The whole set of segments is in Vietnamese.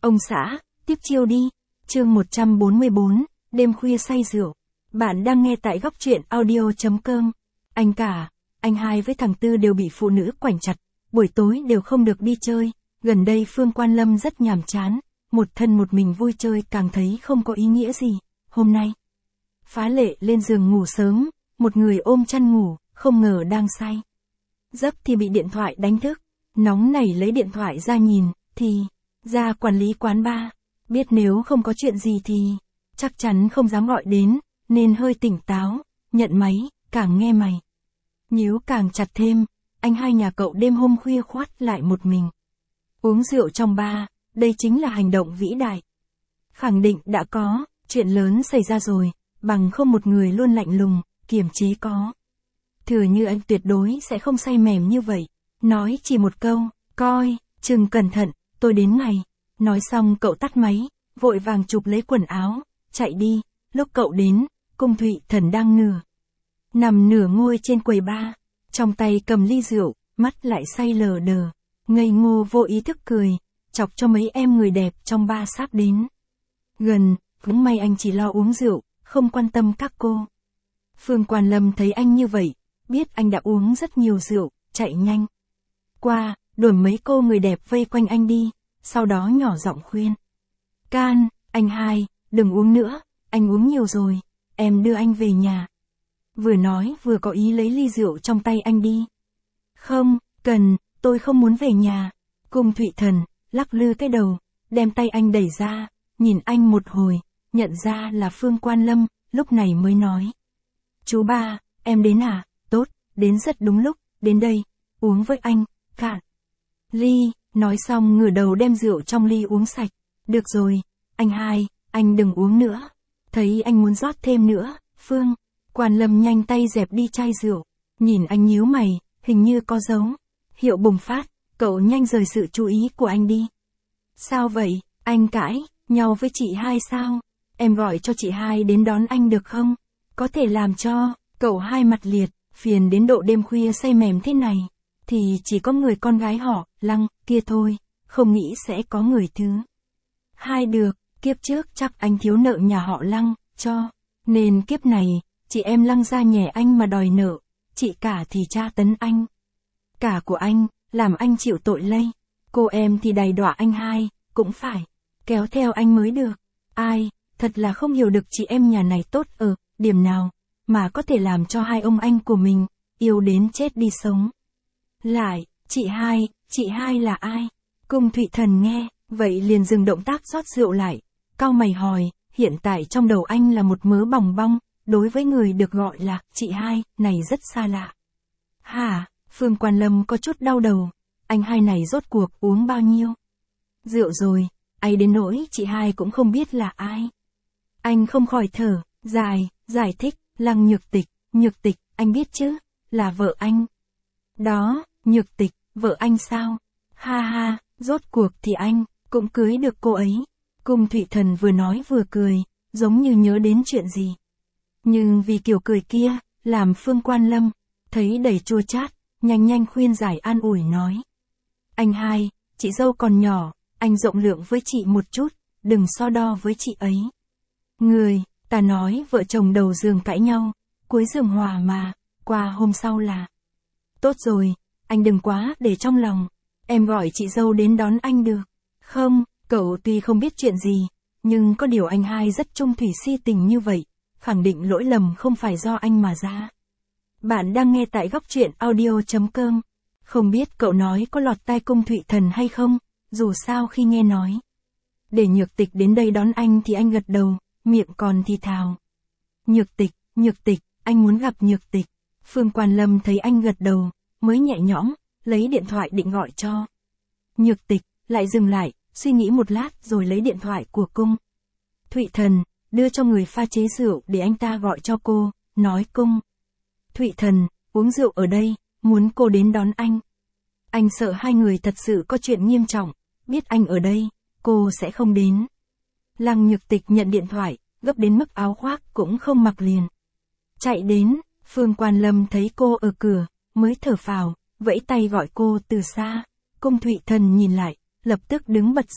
Ông xã, tiếp chiêu đi. Chương 144, đêm khuya say rượu. Bạn đang nghe tại góc truyện audio.com. Anh cả, anh hai với thằng Tư đều bị phụ nữ quảnh chặt, buổi tối đều không được đi chơi. Gần đây Phương Quan Lâm rất nhàm chán, một thân một mình vui chơi càng thấy không có ý nghĩa gì. Hôm nay, phá lệ lên giường ngủ sớm, một người ôm chăn ngủ, không ngờ đang say giấc thì bị điện thoại đánh thức. Nóng nảy lấy điện thoại ra nhìn, thì ra quản lý quán bar, biết nếu không có chuyện gì thì chắc chắn không dám gọi đến, nên hơi tỉnh táo, nhận máy, càng nghe mày nhíu càng chặt thêm. Anh hai nhà cậu đêm hôm khuya khoắt lại một mình uống rượu trong bar, đây chính là hành động vĩ đại. Khẳng định đã có chuyện lớn xảy ra rồi, bằng không một người luôn lạnh lùng, kiềm chế có. Thừa như anh tuyệt đối sẽ không say mềm như vậy, nói chỉ một câu, coi, chừng cẩn thận, tôi đến ngày. Nói xong cậu tắt máy, vội vàng chụp lấy quần áo, chạy đi. Lúc cậu đến, Cung Thụy Thần đang nằm nửa ngồi trên quầy bar, trong tay cầm ly rượu, mắt lại say lờ đờ, ngây ngô vô ý thức cười, chọc cho mấy em người đẹp trong bar sắp đến gần. Cũng may anh chỉ lo uống rượu, không quan tâm các cô. Phương Quan Lâm thấy anh như vậy, biết anh đã uống rất nhiều rượu, chạy nhanh qua, đuổi mấy cô người đẹp vây quanh anh đi, sau đó nhỏ giọng khuyên. Can, anh hai, đừng uống nữa, anh uống nhiều rồi, em đưa anh về nhà. Vừa nói vừa có ý lấy ly rượu trong tay anh đi. Không, cần, tôi không muốn về nhà. Cung Thụy Thần lắc lư cái đầu, đem tay anh đẩy ra, nhìn anh một hồi, nhận ra là Phương Quan Lâm, lúc này mới nói. Chú ba, em đến à? Tốt, đến rất đúng lúc, đến đây, uống với anh, cạn ly. Nói xong ngửa đầu đem rượu trong ly uống sạch. Được rồi, anh hai, anh đừng uống nữa. Thấy anh muốn rót thêm nữa, Phương Quan Lâm nhanh tay dẹp đi chai rượu, nhìn anh nhíu mày, hình như có dấu hiệu bùng phát, cậu nhanh rời sự chú ý của anh đi. Sao vậy, anh cãi nhau với chị hai sao? Em gọi cho chị hai đến đón anh được không? Có thể làm cho cậu hai mặt liệt, phiền đến độ đêm khuya say mềm thế này, thì chỉ có người con gái họ Lăng kia thôi, không nghĩ sẽ có người thứ hai được. Kiếp trước chắc anh thiếu nợ nhà họ Lăng, cho nên kiếp này, chị em Lăng ra nhẻ anh mà đòi nợ, chị cả thì tra tấn anh. Cả của anh, làm anh chịu tội lây, cô em thì đày đọa anh hai, cũng phải kéo theo anh mới được. Ai, thật là không hiểu được chị em nhà này tốt ở điểm nào, mà có thể làm cho hai ông anh của mình yêu đến chết đi sống lại. Chị hai là ai? Cung Thụy Thần nghe vậy liền dừng động tác rót rượu lại, cau mày hỏi, hiện tại trong đầu anh là một mớ bòng bong, đối với người được gọi là chị hai này rất xa lạ. Hả? Phương Quan Lâm có chút đau đầu, anh hai này rốt cuộc uống bao nhiêu rượu rồi, ai đến nỗi chị hai cũng không biết là ai. Anh không khỏi thở dài, giải thích. Lăng Nhược Tịch, anh biết chứ, là vợ anh đó. Nhược Tịch, vợ anh sao? Ha ha, rốt cuộc thì anh cũng cưới được cô ấy. Cung Thụy Thần vừa nói vừa cười, giống như nhớ đến chuyện gì. Nhưng vì kiểu cười kia, làm Phương Quan Lâm thấy đầy chua chát, nhanh khuyên giải an ủi nói. Anh hai, chị dâu còn nhỏ, anh rộng lượng với chị một chút, đừng so đo với chị ấy. Người ta nói vợ chồng đầu giường cãi nhau, cuối giường hòa mà, qua hôm sau là tốt rồi, anh đừng quá để trong lòng. Em gọi chị dâu đến đón anh được không? Cậu tuy không biết chuyện gì, nhưng có điều anh hai rất trung thủy si tình như vậy, khẳng định lỗi lầm không phải do anh mà ra. Bạn đang nghe tại góc truyện audio.com. Không biết cậu nói có lọt tai Cung Thụy Thần hay không, dù sao khi nghe nói để Nhược Tịch đến đây đón anh thì anh gật đầu, miệng còn thì thào. Nhược Tịch, anh muốn gặp Nhược Tịch. Phương Quan Lâm thấy anh gật đầu, mới nhẹ nhõm, lấy điện thoại định gọi cho Nhược Tịch, lại dừng lại, suy nghĩ một lát rồi lấy điện thoại của Cung Thụy Thần, đưa cho người pha chế rượu để anh ta gọi cho cô, nói Cung Thụy Thần, uống rượu ở đây, muốn cô đến đón anh. Anh sợ hai người thật sự có chuyện nghiêm trọng, biết anh ở đây, cô sẽ không đến. Lăng Nhược Tịch nhận điện thoại, gấp đến mức áo khoác cũng không mặc liền chạy đến. Phương Quan Lâm thấy cô ở cửa, mới thở phào, vẫy tay gọi cô từ xa. Cung Thụy Thần nhìn lại, lập tức đứng bật dậy,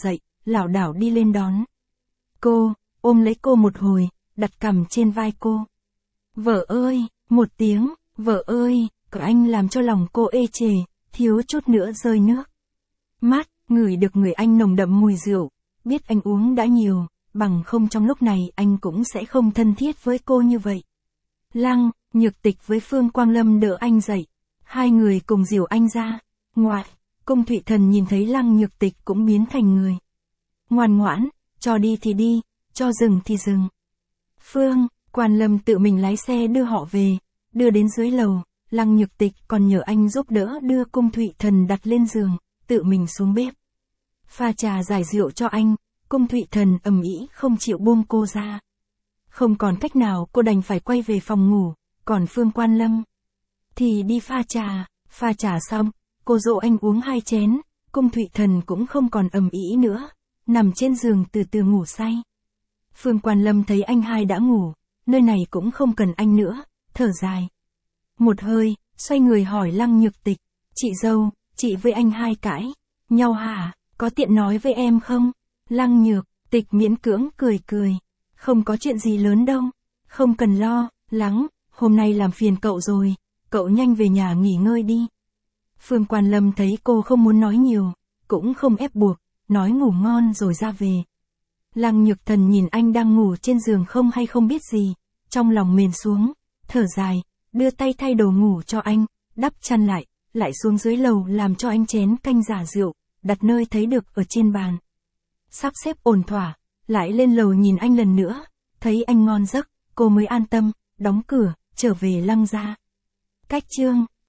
lảo đảo đi lên đón cô, ôm lấy cô một hồi, đặt cằm trên vai cô. Vợ ơi, một tiếng, vợ ơi, của anh làm cho lòng cô ê chề, thiếu chút nữa rơi nước mắt, ngửi được người anh nồng đậm mùi rượu, biết anh uống đã nhiều, bằng không trong lúc này anh cũng sẽ không thân thiết với cô như vậy. Lăng, Nhược Tịch với Phương Quang Lâm đỡ anh dậy, hai người cùng dìu anh ra, ngoại, Cung Thụy Thần nhìn thấy Lăng Nhược Tịch cũng biến thành người ngoan ngoãn, cho đi thì đi, cho dừng thì dừng. Phương Quang Lâm tự mình lái xe đưa họ về, đưa đến dưới lầu, Lăng Nhược Tịch còn nhờ anh giúp đỡ đưa Cung Thụy Thần đặt lên giường, tự mình xuống bếp pha trà giải rượu cho anh. Cung Thụy Thần ầm ĩ không chịu buông cô ra. Không còn cách nào cô đành phải quay về phòng ngủ, còn Phương Quang Lâm thì đi pha trà xong, cô dỗ anh uống 2 chén, Cung Thụy Thần cũng không còn ầm ĩ nữa, nằm trên giường từ từ ngủ say. Phương Quang Lâm thấy anh hai đã ngủ, nơi này cũng không cần anh nữa, thở dài một hơi, xoay người hỏi Lăng Nhược Tịch, chị dâu, chị với anh hai cãi nhau hả, có tiện nói với em không? Lăng Nhược Tịch miễn cưỡng cười cười, không có chuyện gì lớn đâu, không cần lo lắng, hôm nay làm phiền cậu rồi, cậu nhanh về nhà nghỉ ngơi đi. Phương Quang Lâm thấy cô không muốn nói nhiều, cũng không ép buộc, nói ngủ ngon rồi ra về. Lăng Nhược Thần nhìn anh đang ngủ trên giường không hay không biết gì, trong lòng mềm xuống, thở dài, đưa tay thay đồ ngủ cho anh, đắp chăn lại xuống dưới lầu làm cho anh chén canh giả rượu, đặt nơi thấy được ở trên bàn. Sắp xếp ổn thỏa, lại lên lầu nhìn anh lần nữa, thấy anh ngon giấc, cô mới an tâm, đóng cửa, trở về Lăng gia. Cách chương